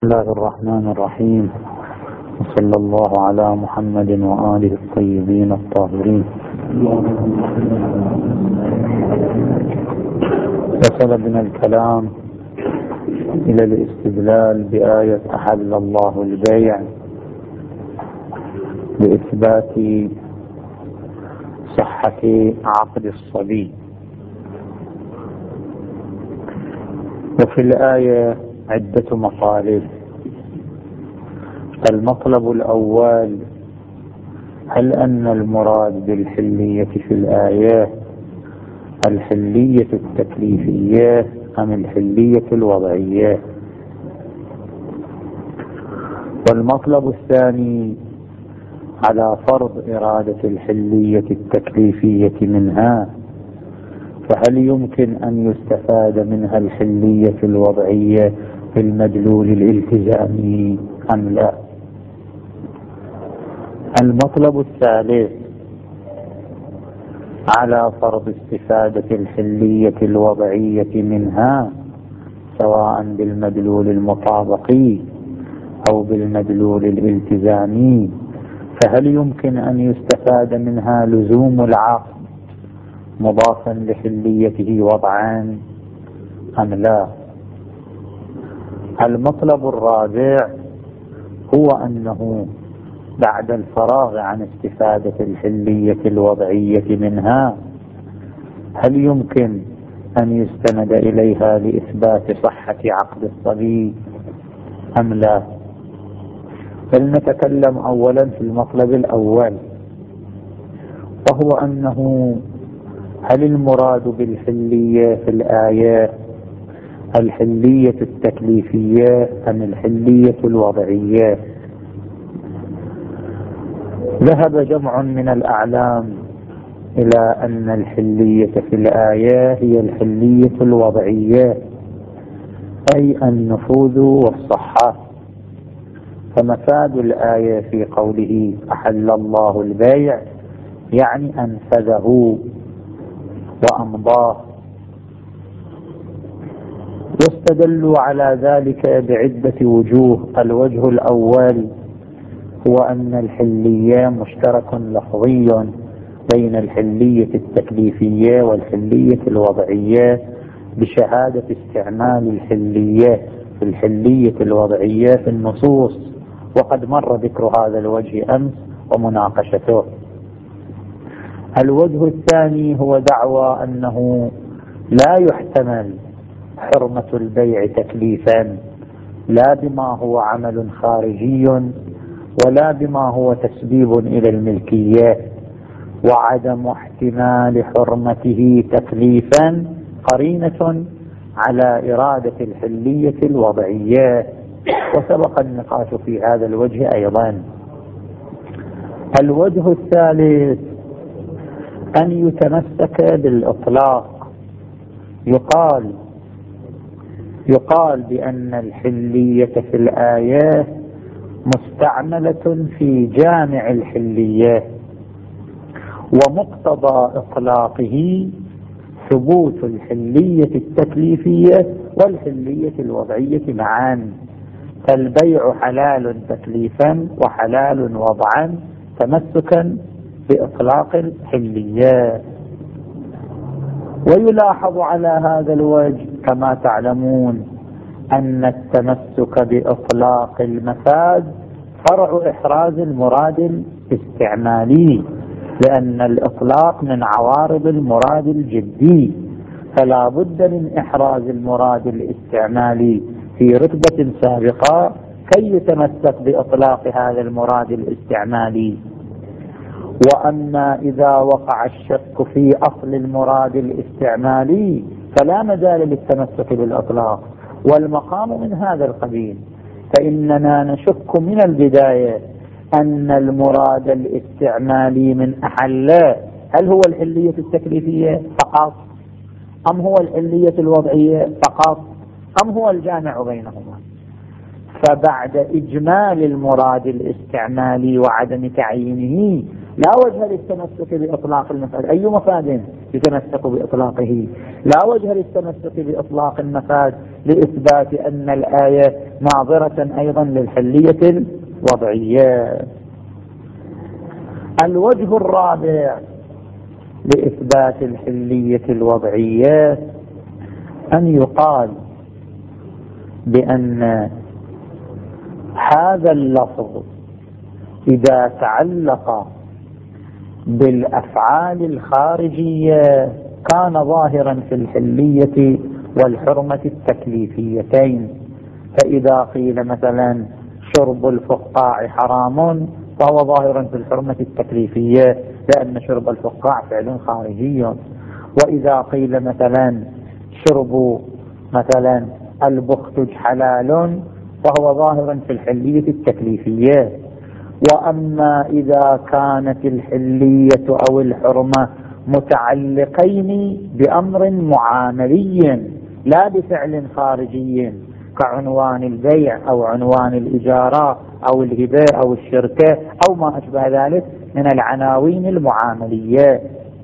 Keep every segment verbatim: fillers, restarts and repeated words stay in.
بسم الله الرحمن الرحيم، وصلى الله على محمد وآله الطيبين الطاهرين. وصل بنا الكلام إلى الاستدلال بآية أحل الله البيع لإثبات صحة عقد الصبي. وفي الآية عدة مطالب. المطلب الأول: هل أن المراد بالحلية في الآية الحلية التكليفية أم الحلية الوضعية؟ والمطلب الثاني: على فرض إرادة الحلية التكليفية منها، فهل يمكن أن يستفاد منها الحلية الوضعية في المدلول الالتزامي أم لا؟ المطلب الثالث: على فرض استفادة الحلية الوضعية منها سواء بالمدلول المطابقي أو بالمدلول الالتزامي، فهل يمكن أن يستفاد منها لزوم العقد مضافا لحليته وضعا أم لا؟ المطلب الرابع هو أنه بعد الفراغ عن استفادة الحلية الوضعية منها، هل يمكن أن يستند إليها لإثبات صحة عقد الصبي أم لا؟ فلنتكلم أولا في المطلب الأول، وهو أنه هل المراد بالحلية في الآية الحلية التكليفية أم الحلية الوضعية؟ ذهب جمع من الأعلام إلى أن الحلية في الآية هي الحلية الوضعية، أي النفوذ والصحة. فمفاد الآية في قوله أحل الله البيع يعني أنفذه وأمضاه. واستدلوا على ذلك بعدة وجوه. الوجه الأول هو أن الحلية مشترك لفظي بين الحلية التكليفية والحلية الوضعية بشهادة استعمال الحلية في الحلية الوضعية في النصوص، وقد مر ذكر هذا الوجه أمس ومناقشته. الوجه الثاني هو دعوى أنه لا يحتمل حرمة البيع تكليفا، لا بما هو عمل خارجي ولا بما هو تسبيب إلى الملكية، وعدم احتمال حرمته تكليفا قرينة على إرادة الحلية الوضعية، وسبق النقاش في هذا الوجه أيضا. الوجه الثالث أن يتمسك بالإطلاق، يقال يقال بأن الحلية في الآية مستعملة في جامع الحلية، ومقتضى إطلاقه ثبوت الحلية التكليفية والحلية الوضعية معا، فالبيع حلال تكليفا وحلال وضعا تمسكا بإطلاق الحلية. ويلاحظ على هذا الوجه كما تعلمون أن التمسك بإطلاق المفاد فرع إحراز المراد الاستعمالي، لأن الإطلاق من عوارض المراد الجدي، فلا بد من إحراز المراد الاستعمالي في رتبة سابقة كي يتمسك بإطلاق هذا المراد الاستعمالي. وأما إذا وقع الشك في أصل المراد الاستعمالي فلا مجال للتمسك بالإطلاق، والمقام من هذا القبيل، فإننا نشك من البداية أن المراد الاستعمالي من أحل هل هو الحلية التكليفية فقط أم هو الحلية الوضعية فقط أم هو الجامع بينهما. فبعد إجمال المراد الاستعمالي وعدم تعيينه لا وجه للتمسك بإطلاق المفاد. أي مفاد؟ يتمسك بإطلاقه. لا وجه للتمسك بإطلاق المفاد لإثبات أن الآية ناظرة أيضا للحلية الوضعية. الوجه الرابع لإثبات الحلية الوضعية أن يقال بأن هذا اللفظ إذا تعلق بالأفعال الخارجية كان ظاهرا في الحلية والحرمة التكليفيتين. فإذا قيل مثلا شرب الفقاع حرام فهو ظاهر في الحرمة التكليفية لأن شرب الفقاع فعل خارجي. وإذا قيل مثلا شرب مثلا البختج حلال فهو ظاهر في الحلية التكليفية. وأما إذا كانت الحلية أو الحرمة متعلقين بأمر معاملي لا بفعل خارجي كعنوان البيع أو عنوان الإجارة أو الهبة أو الشركة أو ما أشبه ذلك من العناوين المعاملية،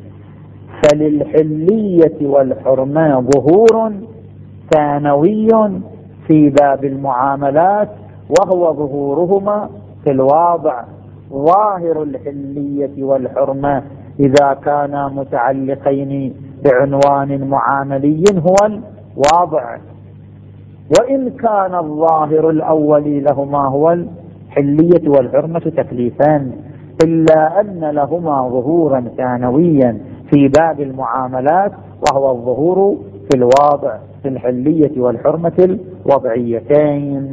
فللحلية والحرمة ظهور ثانوي في باب المعاملات وهو ظهورهما في الواضع. ظاهر الحلية والحرمة إذا كانا متعلقين بعنوان معاملي هو الواضع، وإن كان الظاهر الأول لهما هو الحلية والحرمة تكليفان، إلا أن لهما ظهورا ثانويا في باب المعاملات وهو الظهور في الواضع في الحلية والحرمة الوضعيتين.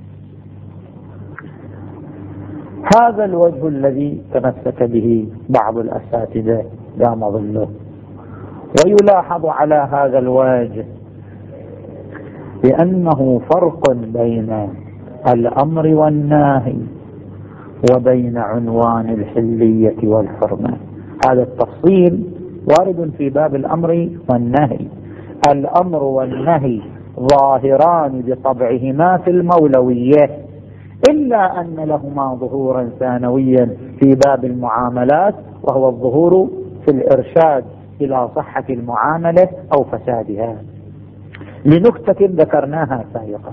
هذا الوجه الذي تمسك به بعض الأساتذة دام ظله. ويلاحظ على هذا الوجه بأنه فرق بين الأمر والنهي وبين عنوان الحلية والحرمة. هذا التفصيل وارد في باب الأمر والنهي. الأمر والنهي ظاهران بطبعهما في المولوية، إلا أن لهما ظهورا ثانويا في باب المعاملات وهو الظهور في الإرشاد إلى صحة المعاملة أو فسادها، لنكتة ذكرناها سابقا.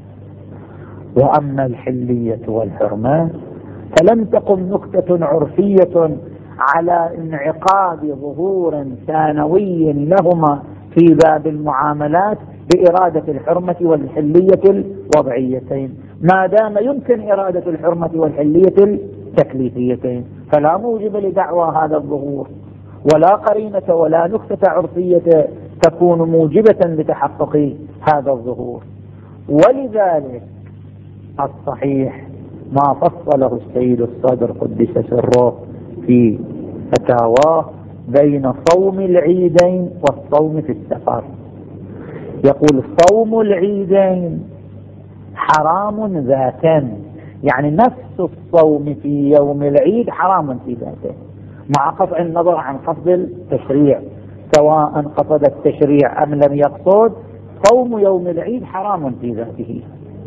وأما الحلية والحرمة فلم تقم نكتة عرفية على انعقاد ظهور ثانوي لهما في باب المعاملات بإرادة الحرمة والحلية الوضعيتين، ما دام يمكن إرادة الحرمة والحلية التكليفيتين، فلا موجب لدعوى هذا الظهور ولا قرينة ولا نكتة عرفية تكون موجبة لتحقق هذا الظهور. ولذلك الصحيح ما فصله السيد الصدر قدس سره في فتاواه بين صوم العيدين والصوم في السفر. يقول صوم العيدين حرام ذاتا، يعني نفس الصوم في يوم العيد حرام في ذاته مع قطع النظر عن قصد التشريع، سواء قصد التشريع أم لم يقصد، صوم يوم العيد حرام في ذاته،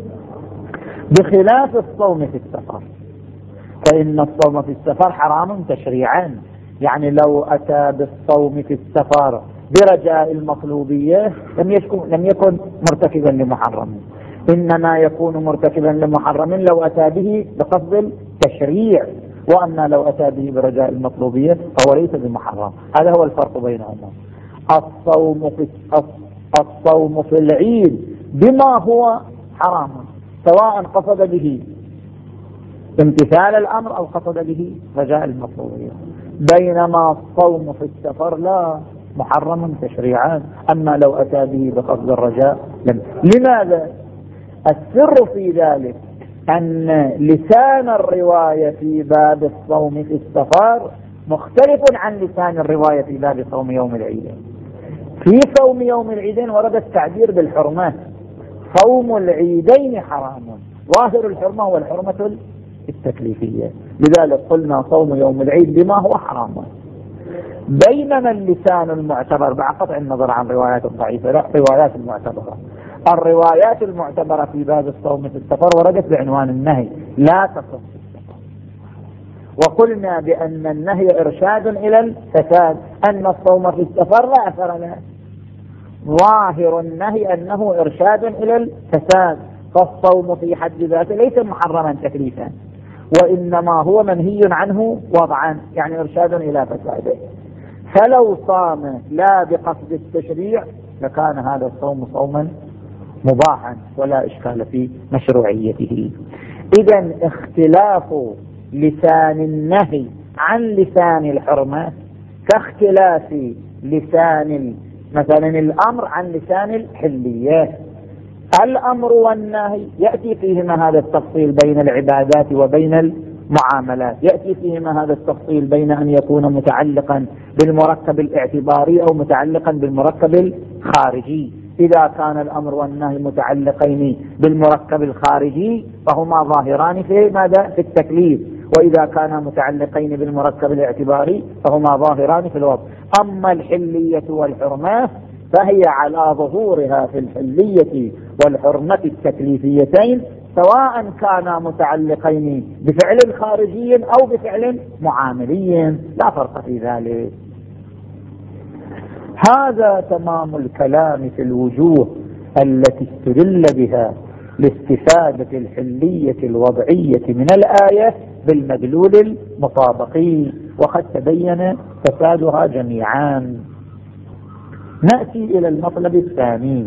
بخلاف الصوم في السفر، فإن الصوم في السفر حرام تشريعا. يعني لو أتى بالصوم في السفر برجاء المطلوبية لم يكن, لم يكن مرتكبا لمحرم، إنما يكون مرتكبا لمحرم لو أتى به بقصد التشريع، وأما لو أتى به برجاء المطلوبية فهو ليس بمحرم. هذا هو الفرق بينهما. الصوم في الصوم في العيد بما هو حرام، سواء قصد به امتثال الأمر أو قصد به رجاء المطلوبية، بينما الصوم في السفر لا، محرم تشريعا، أما لو أتى به بقصد الرجاء لم. لماذا؟ السر في ذلك أن لسان الرواية في باب الصوم في السفر مختلف عن لسان الرواية في باب صوم يوم العيدين. في صوم يوم العيدين ورد التعبير بالحرمة، صوم العيدين حرام، ظاهر الحرمة والحرمة التكليفية، لذلك قلنا صوم يوم العيد بما هو حرام. بينما اللسان المعتبر مع قطع النظر عن روايات الضعيفة، لا، روايات المعتبرة الروايات المعتبرة في باب الصوم في السفر وردت بعنوان النهي لا تصح في السفر، وقلنا بأن النهي إرشاد إلى الفساد، أن الصوم في السفر لا أثر له، ظاهر النهي أنه إرشاد إلى الفساد، فالصوم في حد ذاته ليس محرما تكليفا، وإنما هو منهي عنه وضعا، يعني إرشاد إلى فساده. فلو صام لا بقصد التشريع لكان هذا الصوم صوما مباحا ولا إشكال في مشروعيته. إذن اختلاف لسان النهي عن لسان الحرمة كاختلاف لسان مثلا الأمر عن لسان الحلية. الأمر والنهي يأتي فيهما هذا التفصيل بين العبادات وبين المعاملات، يأتي فيهما هذا التفصيل بين أن يكون متعلقا بالمركب الاعتباري أو متعلقا بالمركب الخارجي. إذا كان الأمر والنهي متعلقين بالمركب الخارجي فهما ظاهران في ماذا؟ في التكليف، وإذا كانا متعلقين بالمركب الاعتباري فهما ظاهران في الوضع. أما الحلية والحرمة فهي على ظهورها في الحلية والحرمة التكليفيتين سواء كانا متعلقين بفعل خارجي أو بفعل معاملي، لا فرق في ذلك. هذا تمام الكلام في الوجوه التي استدل بها لاستفادة الحلية الوضعية من الآية بالمدلول المطابقي، وقد تبين فسادها جميعا. نأتي إلى المطلب الثاني.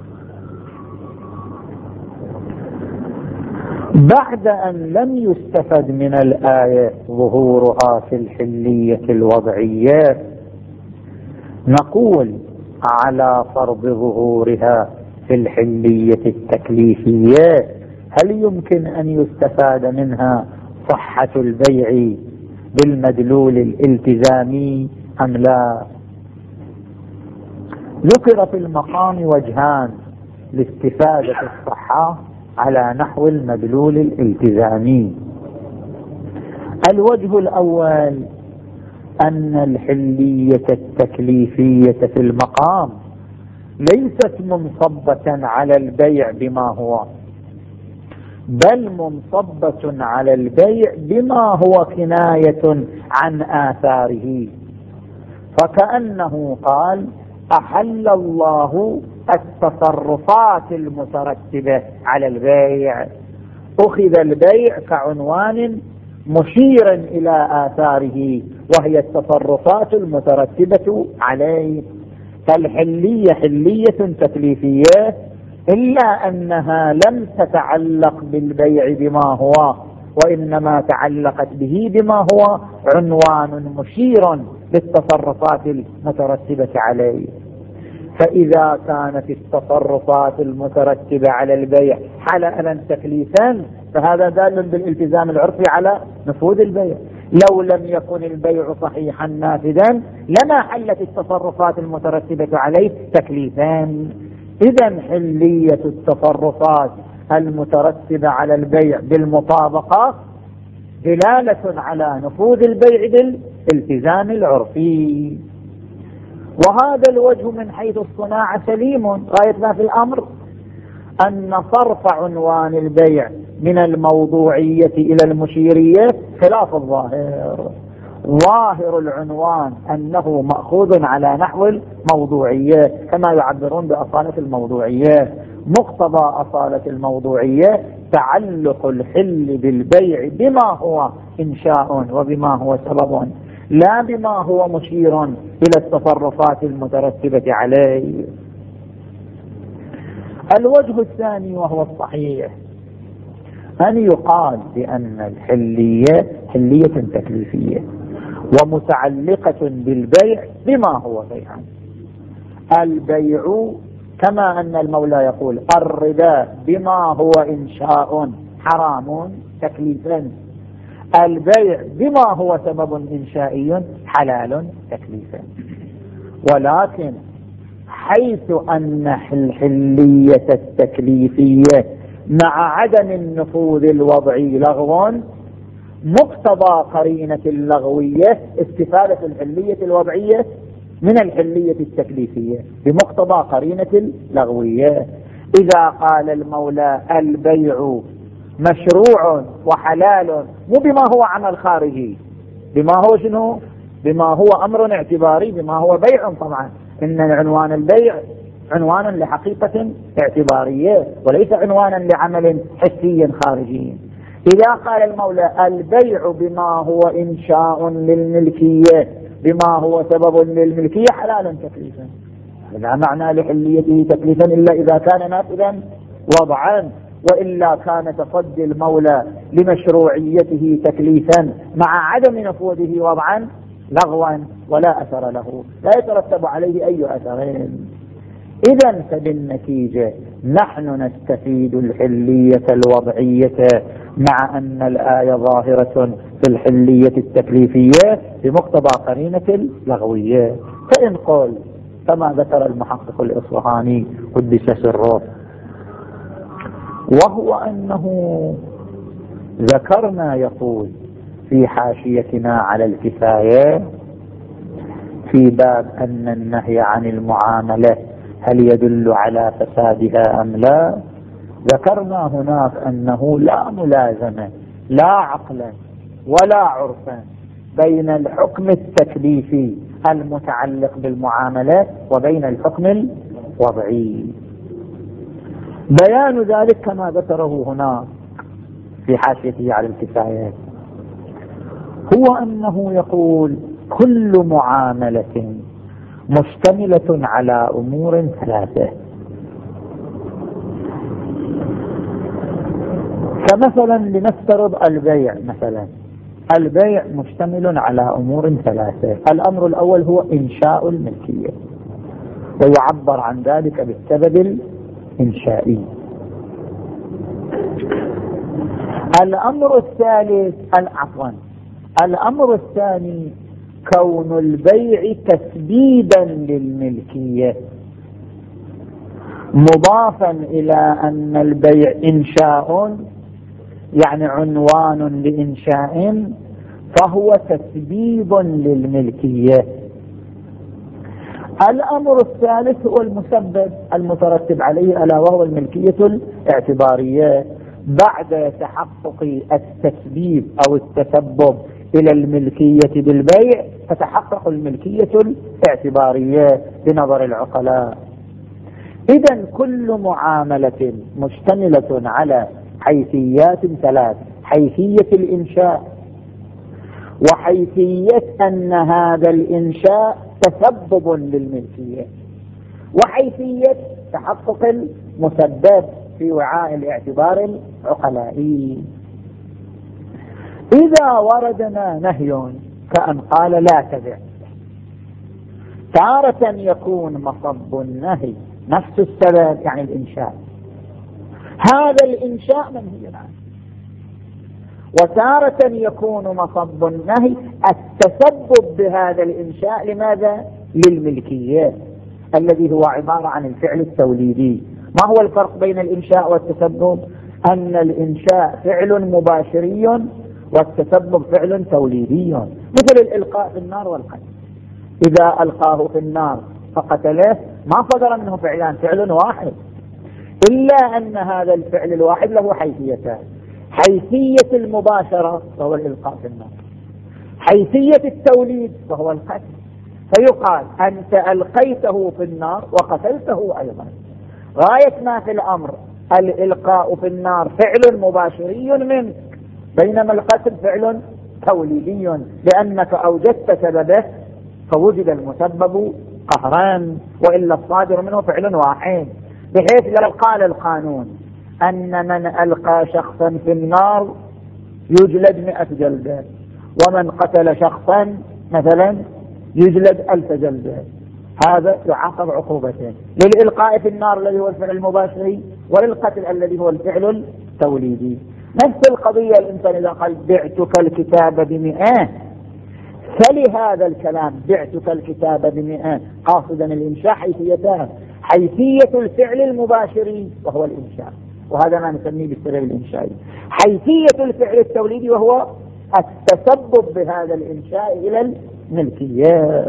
بعد أن لم يستفد من الآية ظهورها في الحلية الوضعية، نقول على فرض ظهورها في الحلية التكليفية هل يمكن أن يستفاد منها صحة البيع بالمدلول الالتزامي أم لا؟ ذكر في المقام وجهان لاستفادة الصحة على نحو المدلول الالتزامي. الوجه الأول أن الحلية التكليفية في المقام ليست منصبة على البيع بما هو، بل منصبة على البيع بما هو كناية عن آثاره، فكأنه قال أحل الله التصرفات المترتبة على البيع، أخذ البيع كعنوان مشيرا إلى آثاره وهي التصرفات المترتبة عليه. فالحلية حلية تكليفية إلا أنها لم تتعلق بالبيع بما هو، وإنما تعلقت به بما هو عنوان مشير للتصرفات المترتبة عليه. فإذا كانت التصرفات المترتبة على البيع حلألا تكليفا فهذا دال بالالتزام العرفي على نفوذ البيع. لو لم يكن البيع صحيحا نافذا لما حلت التصرفات المترتبة عليه تكليفا. إذن حلية التصرفات المترتبة على البيع بالمطابقة دلالة على نفوذ البيع بالالتزام العرفي. وهذا الوجه من حيث الصناعة سليم. غاية ما في الأمر أن صرف عنوان البيع من الموضوعية إلى المشيرية خلاف الظاهر. ظاهر العنوان أنه مأخوذ على نحو الموضوعية كما يعبرون بأصالة الموضوعية. مقتضى أصالة الموضوعية تعلق الحل بالبيع بما هو إنشاء وبما هو سبب، لا بما هو مشير إلى التصرفات المترتبة عليه. الوجه الثاني وهو الصحيح أن يقال بأن الحلية حلية تكليفية ومتعلقة بالبيع بما هو بيعا. البيع كما أن المولى يقول الربا بما هو إنشاء حرام تكليفا، البيع بما هو سبب إنشائي حلال تكليفا. ولكن حيث أن الحلية التكليفية مع عدم النفوذ الوضعي لغو، مقتضى قرينة اللغوية استفادة الحلية الوضعية من الحلية التكليفية بمقتضى قرينة اللغوية. إذا قال المولى البيع مشروع وحلال، مو بما هو عمل خارجي، بما هو شنو؟ بما هو أمر اعتباري، بما هو بيع. طبعا إن عنوان البيع عنوانا لحقيقة اعتبارية وليس عنوانا لعمل حسي خارجي. إذا قال المولى البيع بما هو إنشاء للملكية، بما هو سبب للملكية، حلالا تكليفا، لا معنى لحليته تكليفا إلا إذا كان نافذا وضعا، وإلا كان تصدي المولى لمشروعيته تكليفا مع عدم نفوذه وضعا لغوا ولا أثر له، لا يترتب عليه أي أثرين. إذن فبالنتيجة نحن نستفيد الحلية الوضعية مع أن الآية ظاهرة في الحلية التكليفية بمقتضى قرينة اللغوية. فإن قل كما ذكر المحقق الإصفهاني قدس سره، وهو أنه ذكرنا يقول في حاشيتنا على الكفاية في باب أن النهي عن المعاملة هل يدل على فسادها أم لا، ذكرنا هناك أنه لا ملازمة لا عقلا ولا عرفا بين الحكم التكليفي المتعلق بالمعاملة وبين الحكم الوضعي. بيان ذلك كما ذكره هنا في حاشيته على الكفاية هو أنه يقول كل معاملة مشتملة على أمور ثلاثة، فمثلا لنفترض البيع، مثلا البيع مشتمل على أمور ثلاثة. الأمر الأول هو إنشاء الملكية، ويعبر عن ذلك بالسبب الإنشائي. الأمر الثالث عفوا الأمر الثاني كون البيع تسبيبا للملكية، مضافا إلى أن البيع إنشاء يعني عنوان لإنشاء، فهو تسبيب للملكية. الأمر الثالث هو المسبب المترتب عليه ألا وهو الملكية الاعتبارية. بعد تحقق التسبيب أو التسبب إلى الملكية بالبيع فتحقق الملكية الاعتبارية بنظر العقلاء. إذن كل معاملة مشتملة على حيثيات ثلاث: حيثية الإنشاء، وحيثية أن هذا الإنشاء تسبب للملكية، وحيثية تحقق المسبب في وعاء الاعتبار العقلائي. إذا وردنا نهي كأن قال لا تبع، تارة يكون مصب النهي نفس السبب يعني الإنشاء، هذا الإنشاء منهي عنه، وتارة يكون مصب النهي التسبب بهذا الإنشاء لماذا؟ للملكية الذي هو عبارة عن الفعل التوليدي. ما هو الفرق بين الإنشاء والتسبب؟ أن الإنشاء فعل مباشري والتسبب فعل توليدي، مثل الإلقاء في النار والقتل. إذا ألقاه في النار فقتله ما صدر منه فعلان، فعل واحد، إلا أن هذا الفعل الواحد له حيثيتان: حيثية المباشرة وهو الإلقاء في النار، حيثية التوليد وهو القتل. فيقال أنت ألقيته في النار وقتلته أيضا. غاية ما في الأمر الإلقاء في النار فعل مباشري منك، بينما القتل فعل توليدي لأنك أوجدت سببه فوجد المسبب قهران، وإلا الصادر منه فعل واحد. بحيث لو قال القانون أن من ألقى شخصا في النار يجلد مئة جلدة، ومن قتل شخصا مثلا يجلد ألف جلدة، هذا يعاقب عقوبتين: للإلقاء في النار الذي هو الفعل المباشري، وللقتل الذي هو الفعل التوليدي. نفس القضية الإنسان إذا قال بعتك الكتاب بمئة، فلهذا الكلام بعتك الكتاب بمئة قاصدا الإنشاء حيثيتان: حيثية الفعل المباشري وهو الإنشاء، وهذا ما نسميه بالسبب الإنشائي، حيثية الفعل التوليدي وهو التسبب بهذا الإنشاء إلى الملكية.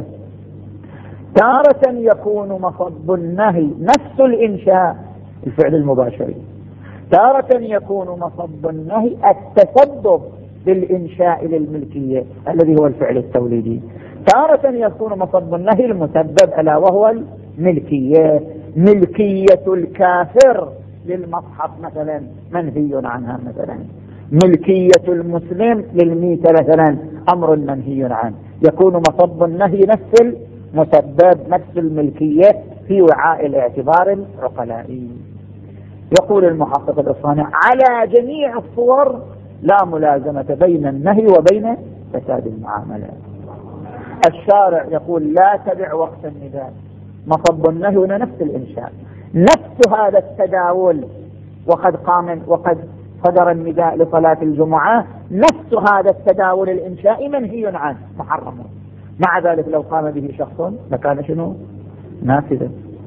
تارة يكون مصب النهي نفس الإنشاء الفعل المباشري، تارة يكون مصب النهي التسبب بالإنشاء للملكية الذي هو الفعل التوليدي، تارة يكون مصب النهي المسبب ألا وهو الملكية. ملكية الكافر للمصحف مثلا منهي عنها، مثلا ملكية المسلم للميتة مثلا أمر منهي عنه. يكون مصب النهي نفس المسبب نفس الملكية في وعاء الاعتبار العقلائي. يقول المحقق الإصفهاني على جميع الصور لا ملازمة بين النهي وبين فساد المعاملة. الشارع يقول لا تبع وقت النداء، مصب النهي هنا نفس الإنشاء، نفس هذا التداول، وقد قام وقد صدر النداء لصلاة الجمعة، نفس هذا التداول الإنشائي منهي عنه محرم، مع ذلك لو قام به شخص لكان شنو؟ نافذا.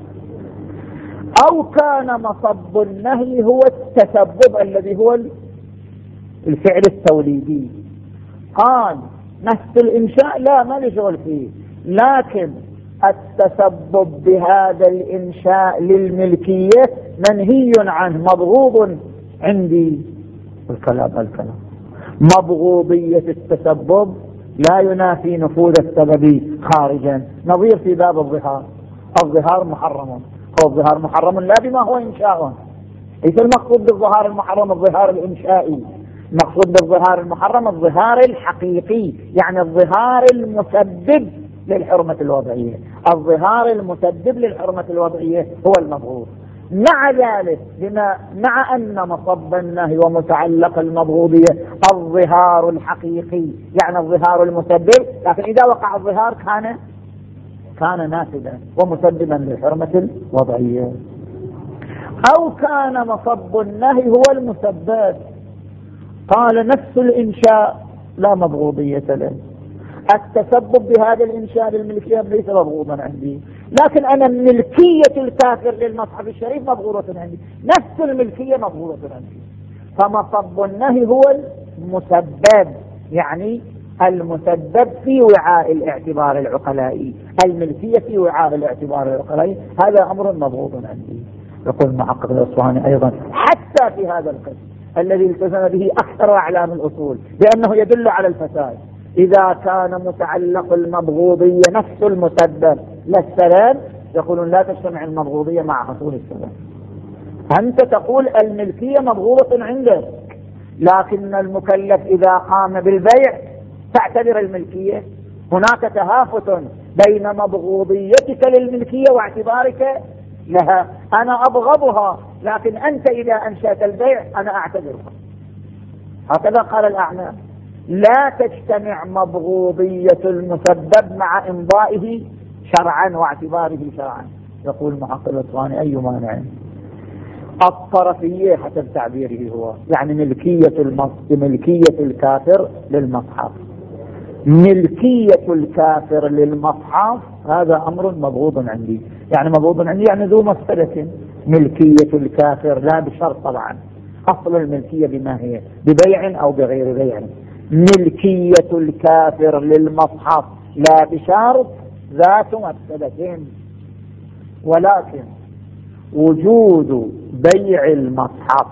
أو كان مصب النهي هو التسبب الذي هو الفعل التوليدي، قال نفس الإنشاء لا ما لي شغل فيه، لكن التسبب بهذا الإنشاء للملكية منهي عنه مبغوض عندي. الكلام الكلام مبغوضية التسبب لا ينافي نفوذ السبب خارجا. نظير في باب الظهار، الظهار محرم، هو الظهار محرم لا بما هو إنشاء. ليس المقصود بالظهار المحرم الظهار الإنشائي، المقصود بالظهار المحرم الظهار الحقيقي، يعني الظهار المسبب للحرمة الوضعية. الظهار المسبب للحرمة الوضعية هو المبغوض. مع ذلك بما مع أن مصب النهي ومتعلق المبغوضية الظهار الحقيقي يعني الظهار المسبب، لكن إذا وقع الظهار كان كان نافذا ومسببا للحرمة الوضعية. أو كان مصب النهي هو المسبب، قال نفس الإنشاء لا مبغوضية له، التسبب بهذا الإنشاء للملكية ليس مبغوضا عندي، لكن أنا ملكية الكافر للمصحف الشريف مبغوضة عندي، نفس الملكية مبغوضة عندي. فمصب النهي هو المسبب، يعني المسبب في وعاء الاعتبار العقلائي، الملكية في وعاء الاعتبار العقلائي، هذا أمر مبغوض عندي. يقول المحقق الإصفهاني أيضا حتى في هذا القسم الذي التزم به أكثر أعلام الأصول بأنه يدل على الفساد، إذا كان متعلق المبغوضية نفس المسبب للسلام، يقولون لا تجتمع المبغوضية مع حصول السلام. أنت تقول الملكية مبغوضة عندك، لكن المكلف إذا قام بالبيع تعتبر الملكية. هناك تهافت بين مبغوضيتك للملكية واعتبارك لها. أنا أبغضها، لكن أنت إذا أنشأت البيع أنا أعتبرها. هكذا قال الأعلام، لا تجتمع مبغوضية المسبب مع إمضائه شرعا واعتباره شرعا. يقول المحقق الإصفهاني أي مانع؟ الطرفية حسب تعبيره هو، يعني ملكية ملكية الكافر للمصحف، ملكية الكافر للمصحف هذا أمر مبغوض عندي، يعني مبغوض عندي يعني ذو مفسدة. ملكية الكافر لا بشرط طبعا، أصل الملكية بما هي ببيع أو بغير بيع. ملكية الكافر للمصحف لا بشرط ذات مفسدة، ولكن وجود بيع المصحف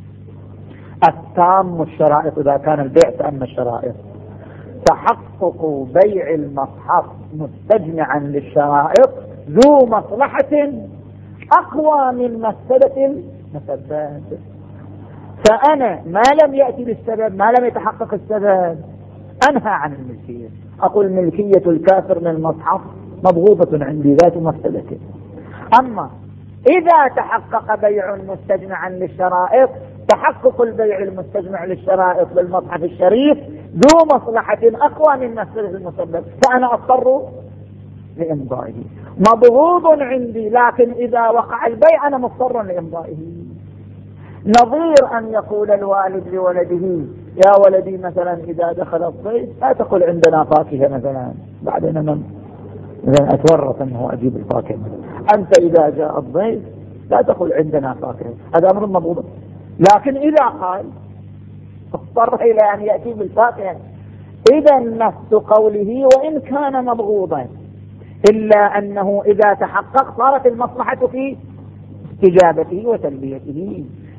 التام الشرائط، إذا كان البيع تام الشرائط، تحقق بيع المصحف مستجمعا للشرائط ذو مصلحة أقوى من مفسدة المسبب. فأنا ما لم يأتي بالسبب، ما لم يتحقق السبب، أنهى عن الملكية. أقول ملكية الكافر للمصحف مبغوضة عندي ذات مفسدة. أما إذا تحقق بيع مستجمعا للشرائط، تحقق البيع المستجمع للشرائط للمصحف الشريف ذو مصلحة أقوى من مفسدة المسبب، فأنا أضطر لإمضائه. مبغوض عندي، لكن إذا وقع البيع أنا مضطر لإمضائه. نظير أن يقول الوالد لولده يا ولدي مثلا إذا دخل الضيف لا تقل عندنا فاكهة مثلا، بعدين أنا أتورط أنه أجيب الفاكهة. أنت إذا جاء الضيف لا تقل عندنا فاكهة، هذا أمر مبغوض. لكن إذا قال اضطر إلى أن يأتي بالفاكهة، إذا نفس قوله وإن كان مبغوضا إلا أنه إذا تحقق صارت المصلحة في استجابته وتلبيته.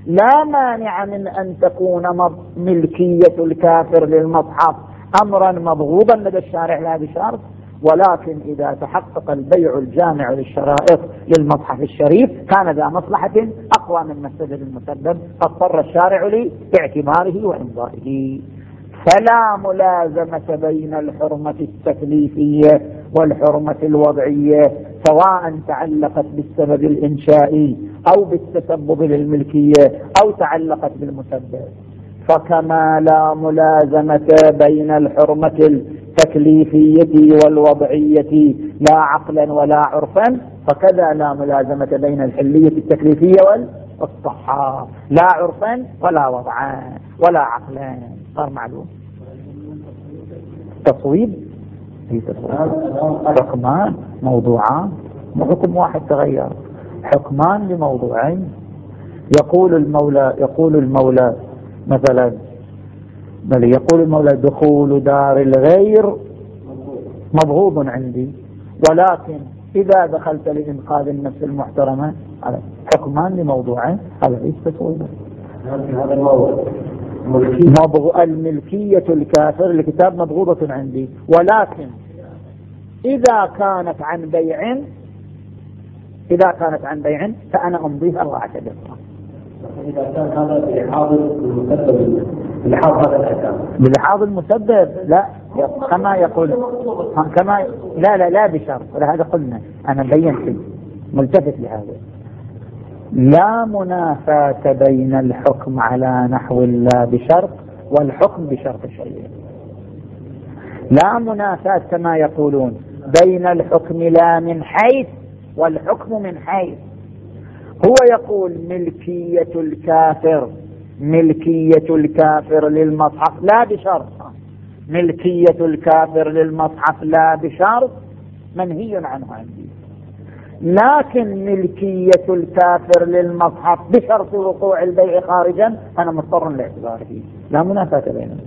لا مانع من أن تكون ملكية الكافر للمصحف أمرا مبغوضا لدى الشارع لا بشرط، ولكن إذا تحقق البيع الجامع للشرائط للمصحف الشريف كان ذا مصلحة أقوى من مفسدة المسبب، فاضطر الشارع لاعتباره وإمضائه. فلا ملازمة بين الحرمة التكليفية والحرمة الوضعية سواء تعلقت بالسبب الإنشائي أو بالتسبب للملكية أو تعلقت بالمسبب. فكما لا ملازمة بين الحرمة التكليفية والوضعية لا عقلا ولا عرفا، فكذا لا ملازمة بين الحلية التكليفية والصحة لا عرفا ولا وضعا ولا عقلا. صار معلوم. تصويب هي تصويب حكمان موضوعان، حكم واحد تغير، حكمان لموضوعين. يقول المولى يقول المولى مثلا بل يقول المولى دخول دار الغير مبغوض عندي، ولكن إذا دخلت لإنقاذ النفس المحترمة حكمان لموضوعين. هذا ليس تصويبا. هذا الموضوع مبغ... الملكية الكافر لكتاب مبغوضة عندي، ولكن إذا كانت عن بيع إذا كانت عن بيع فأنا أمضيها وأعتبرها. إذا كان هذا بلحاظ المسبب بلحاظ هذا الأحكام بلحاظ المسبب لا كما يقول كما لا لا لا بشرط، ولهذا قلنا أنا بينت ملتفت لهذا. لا منافاة بين الحكم على نحو لا بشرط والحكم بشرط الشريعة. لا منافاة كما يقولون بين الحكم لا من حيث والحكم من حيث. هو يقول ملكية الكافر ملكية الكافر للمصحف لا بشرط، ملكية الكافر للمصحف لا بشرط منهي عنه عندي، لكن ملكية الكافر للمصحف بشرط وقوع البيع خارجا أنا مضطر لاعتباره. لا منافاة بينهم.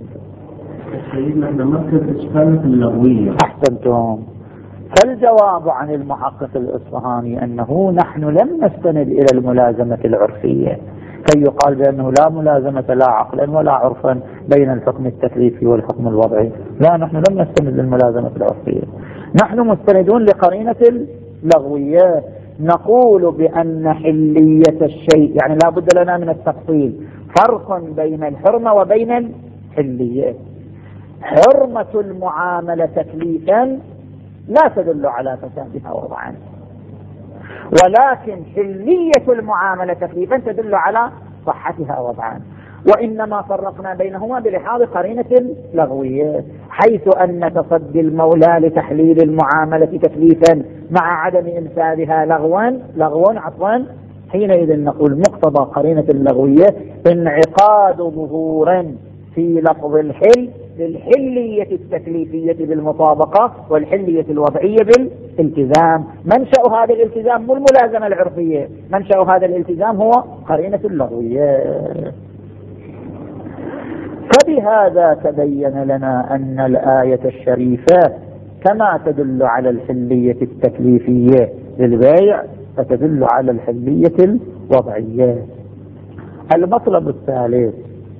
سيدنا مركز إشكالة اللغوية. أحسنتم. فالجواب عن المحقق الإصفهاني أنه نحن لم نستند إلى الملازمة العرفية كي يقال بأنه لا ملازمة لا عقلا ولا عرفا بين الحكم التكليفي والحكم الوضعي. لا، نحن لم نستند للملازمة العرفية، نحن مستندون لقرينة اللغوية. نقول بأن حلية الشيء يعني لا بد لنا من التفصيل، فرق بين الحرمة وبين الحلية. حرمة المعاملة تكليفا لا تدل على فسادها وضعا، ولكن حلية المعاملة تكليفا تدل على صحتها وضعا. وإنما فرقنا بينهما بلحاظ قرينة اللغوية، حيث أن تصدي المولى لتحليل المعاملة تكليفا مع عدم إنفاذها لغوا لغوا عفوا حينئذ نقول مقتضى قرينة اللغوية انعقاد ظهورا في لفظ الحل للحلية التكليفية بالمطابقة والحلية الوضعية بالالتزام. منشأ هذا الالتزام مو الملازمة العرفية، منشأ هذا الالتزام هو قرينة اللغوية. فبهذا تبين لنا أن الآية الشريفة كما تدل على الحلية التكليفية للبيع فتدل على الحلية الوضعية. المطلب الثالث: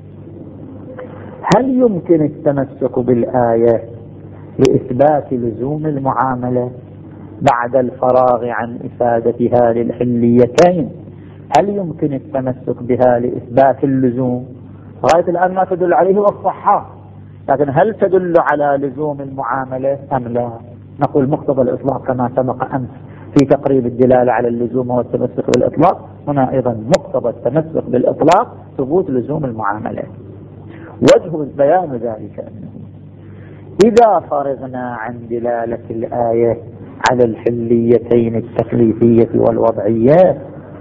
هل يمكن التمسك بالآية لإثبات لزوم المعاملة بعد الفراغ عن إفادتها للحليتين؟ هل يمكن التمسك بها لإثبات اللزوم؟ غاية الآن ما تدل عليه والصحة، لكن هل تدل على لزوم المعاملة أم لا؟ نقول مقتضى الإطلاق كما سبق أمس في تقريب الدلالة على اللزوم والتمسك بالإطلاق، هنا أيضا مقتضى التمسك بالإطلاق ثبوت لزوم المعاملة. وجه بيان ذلك أنه إذا فرغنا عن دلالة الآية على الحليتين التكليفية والوضعية،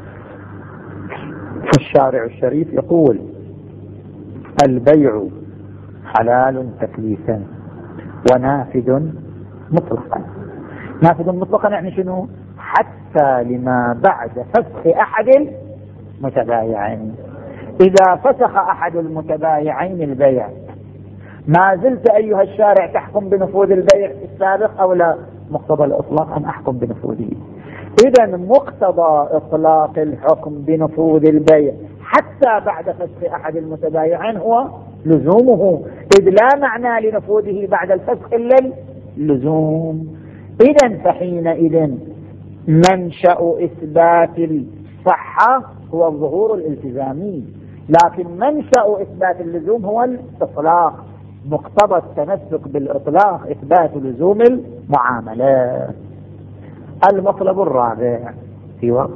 فالشارع الشريف يقول البيع حلال تكليفا ونافذ مطلقا. نافذ مطلقا يعني شنو؟ حتى لما بعد فسخ أحد المتبايعين. إذا فسخ أحد المتبايعين البيع ما زلت أيها الشارع تحكم بنفوذ البيع السابق أو لا؟ مقتضى الإطلاق أن أحكم بنفوذه. إذا مقتضى إطلاق الحكم بنفوذ البيع حتى بعد فسخ أحد المتبايعين هو لزومه، إذ لا معنى لنفوذه بعد الفسخ إلا اللزوم. إذن فحينئذ منشأ إثبات الصحة هو الظهور الالتزامي، لكن منشأ إثبات اللزوم هو الإطلاق، مقتضى التمسك بالإطلاق إثبات لزوم المعاملة. المطلب الرابع في وقت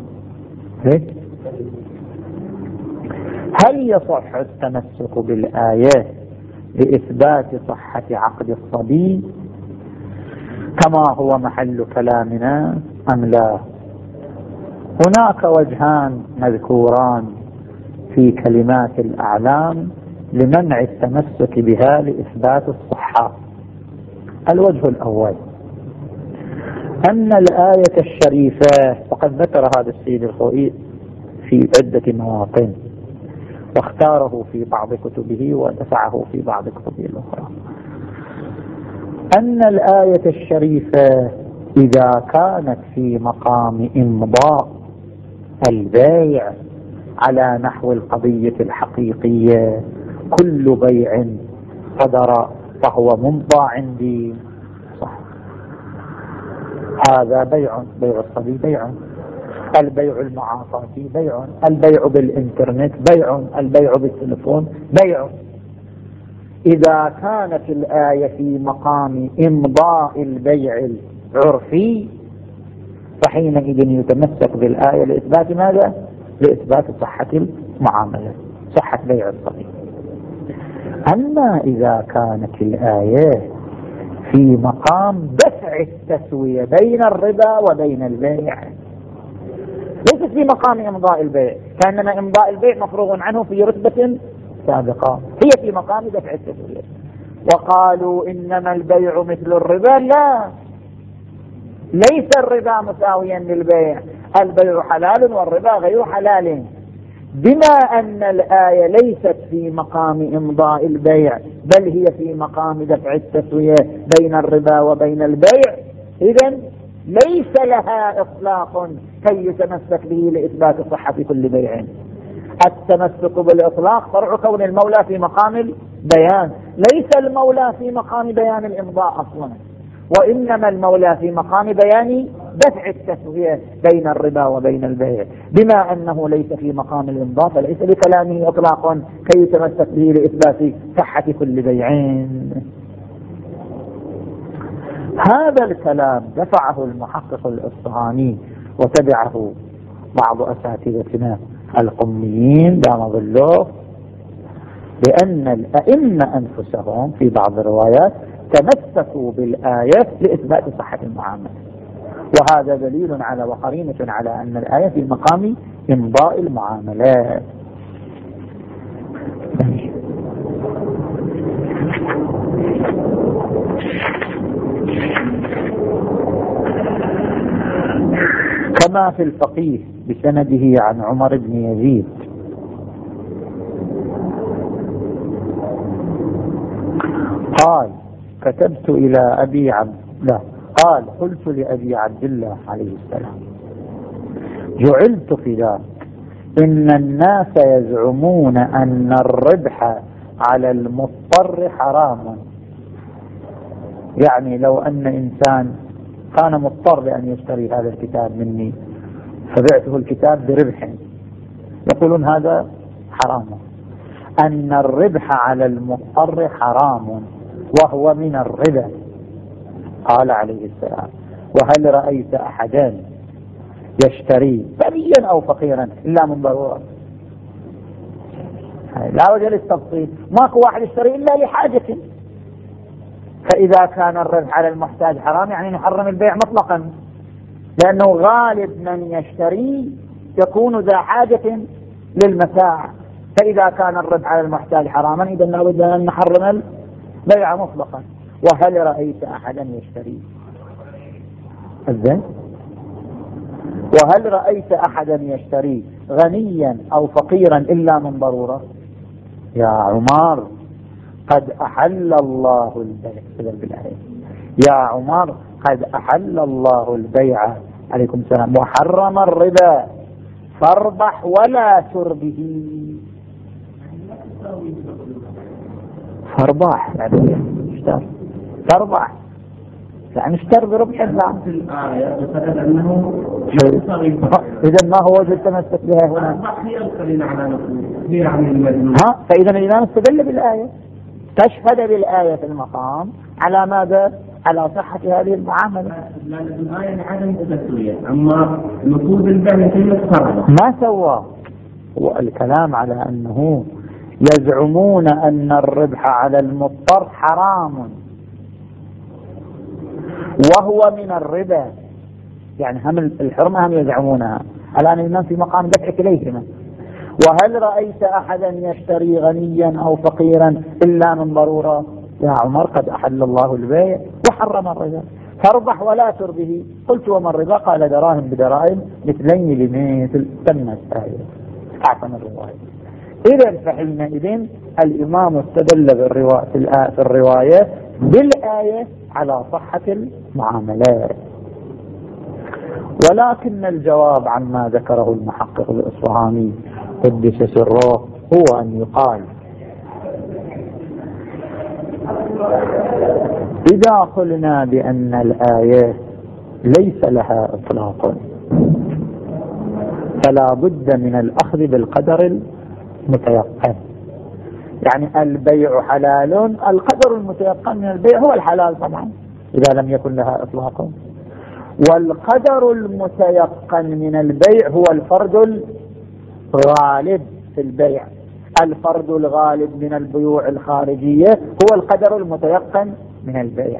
هل يصح التمسك بالآيات لإثبات صحة عقد الصبي كما هو محل كلامنا أم لا؟ هناك وجهان مذكوران في كلمات الأعلام لمنع التمسك بها لإثبات الصحة. الوجه الأول أن الآية الشريفة، وقد ذكر هذا السيد الخوئي في عدة مواطن واختاره في بعض كتبه ودفعه في بعض كتبه الأخرى، أن الآية الشريفة إذا كانت في مقام إمضاء البيع على نحو القضية الحقيقية، كل بيع صدر فهو ممضى عندي، صح، هذا بيع، بيع الصبي بيع، البيع المعاصاتي بيع، البيع بالإنترنت بيع، البيع بالتلفون بيع. إذا كانت الآية في مقام إمضاء البيع العرفي فحينئذ يتمسك بالآية لإثبات ماذا؟ لإثبات صحة المعاملة، صحة بيع الصبي. أما إذا كانت الآية في مقام دفع التسوية بين الربا وبين البيع، ليست في مقام إمضاء البيع، كأنما إمضاء البيع مفروغ عنه في رتبة سابقة، هي في مقام دفع التسوية. وقالوا إنما البيع مثل الربا، لا، ليس الربا مساويا للبيع، البيع حلال والربا غير حلال. بما أن الآية ليست في مقام إمضاء البيع بل هي في مقام دفع التسوية بين الربا وبين البيع، إذن ليس لها إطلاق كي يتمسك به لإثبات صحة كل بيع. التمسك بالإطلاق فرع كون المولى في مقام البيان، ليس المولى في مقام بيان الإمضاء أصلا، وإنما المولى في مقام بيان دفع التسوية بين الربا وبين البيع. بما أنه ليس في مقام الإمضاء فليس لكلامه إطلاق كي يتمسك به لإثبات صحة كل بيعين. هذا الكلام دفعه المحقق الإصفهاني وتبعه بعض أساتذتنا القميين دام ظله، لأن الأئمة أنفسهم في بعض الروايات تمسكوا بالآية لإثبات صحة المعاملة، وهذا دليل على وقرينة على أن الآية في مقام إمضاء المعاملات. كما في الفقيه بسنده عن عمر بن يزيد قال: كتبت إلى أبي عبد الله قال قلت لأبي عبد الله عليه السلام: جعلت فداك، إن الناس يزعمون أن الربح على المضطر حرام. يعني لو أن إنسان كان مضطر لأن يشتري هذا الكتاب مني فبعته الكتاب بربح، يقولون هذا حرام، أن الربح على المضطر حرام وهو من الربا. قال عليه السلام: وهل رأيت أحدا يشتري غنيا أو فقيرا إلا من ضرورة؟ لا وجه للتفصيل، ماكو واحد يشتري إلا لحاجة. فإذا كان الربح على المحتاج حرام يعني نحرم البيع مطلقا، لأنه غالب من يشتري يكون ذا حاجة للمتاع. فإذا كان الربح على المحتاج حراما إذا لابد أن نحرم البيع مطلقا. وهل رأيت أحدا يشتري الزين؟ وهل رأيت أحدا يشتري غنيا أو فقيرا إلا من ضرورة؟ يا عمر قد أحل الله البيع، يا عمر قد أحل الله البيع عليكم السلام وحرم الربا، فاربح ولا تربه. فارباح يعني اشتر، تربح يعني اشتر بربح الله. إذا ما هو وجه التمسك بها هنا؟ ها فإذا الإمام استدل بالآية، تشهد بالآية في المقام على ماذا؟ على صحة هذه المعاملة. الآية عدم التسوية، أما نقود البيع كلمة فرض ما سوى. والكلام على أنه يزعمون أن الربح على المضطر حرام وهو من الربا، يعني هم الحرمة هم يزعمونها. الآن الإمام في مقام دفع كليهما. وهل رأيت أحدا يشتري غنيا أو فقيرا إلا من ضرورة؟ يا عمر قد أحل الله البيع وحرم الربا، فاربح ولا تربه. قلت وما الربا؟ قال دراهم بدراهم مثلين لمثل. تمت آية أعطنا الرواية. إذا فحينئذ الإمام استدل بالرواية في الرواية بالآية على صحة المعاملات. ولكن الجواب عما ذكره المحقق الإصفهاني قدس سره هو أن يقال إذا قلنا بأن الآية ليس لها إطلاق فلا بد من الأخذ بالقدر المتيقن. يعني البيع حلال، القدر المتيقن من البيع هو الحلال طبعا إذا لم يكن لها إطلاق، والقدر المتيقن من البيع هو الفرد الغالب في البيع. الفرد الغالب من البيوع الخارجية هو القدر المتيقن من البيع.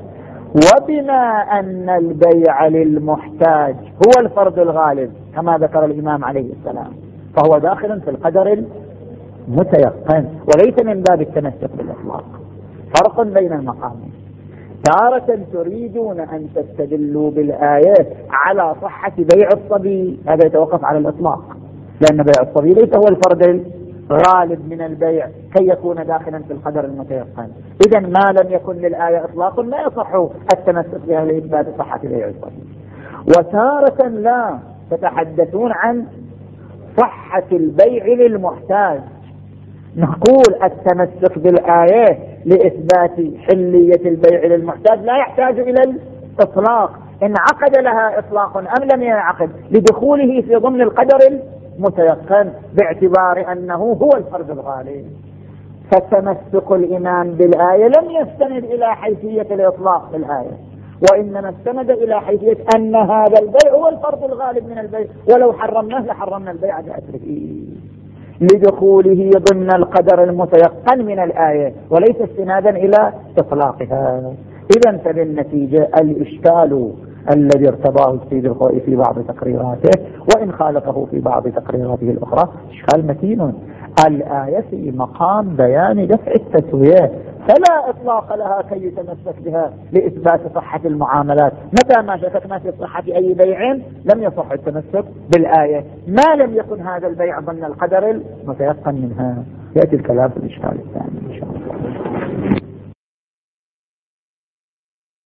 وبما أن البيع للمحتاج هو الفرد الغالب كما ذكر الإمام عليه السلام، فهو داخل في القدر المتيقن وليس من باب التمسك بالإطلاق. فرق بين المقامين. تارة تريدون أن تستدلوا بالآيات على صحة بيع الصبي، هذا يتوقف على الإطلاق، لأن بيع الصبي ليس هو الفرد الغالب من البيع كي يكون داخلا في القدر المتيقن. إذا ما لم يكن للآية إطلاق ما يصح التمسك بها لإثبات صحة بيع الصبي. وتارة لا تتحدثون عن صحة البيع للمحتاج، نقول التمسك بالآية لإثبات حلية البيع للمحتاج لا يحتاج إلى الإطلاق. إن عقد لها إطلاق أم لم يعقد لدخوله في ضمن القدر المتيقن باعتبار أنه هو الفرد الغالب. فتمسك الإمام بالآية لم يستند إلى حيثية الإطلاق في الآية، وإنما استند إلى حيثية أن هذا البيع هو الفرد الغالب من البيع، ولو حرمناه لحرمنا البيع بأسره لدخوله ضمن القدر المتيقن من الآية وليس استنادا إلى إطلاقها. إذن فبالنتيجة الإشكال الذي ارتضاه السيد الخوئي في بعض تقريراته وإن خالفه في بعض تقريراته الأخرى إشكال متين. الآية في مقام بيان دفع التسوية فلا إطلاق لها كي يتمسك بها لإثبات صحة المعاملات. متى ما شككنا في صحة أي بيع لم يصح التمسك بالآية ما لم يكن هذا البيع ضمن القدر المتيقن منها. يأتي الكلام في الإشكال الثاني إن شاء الله.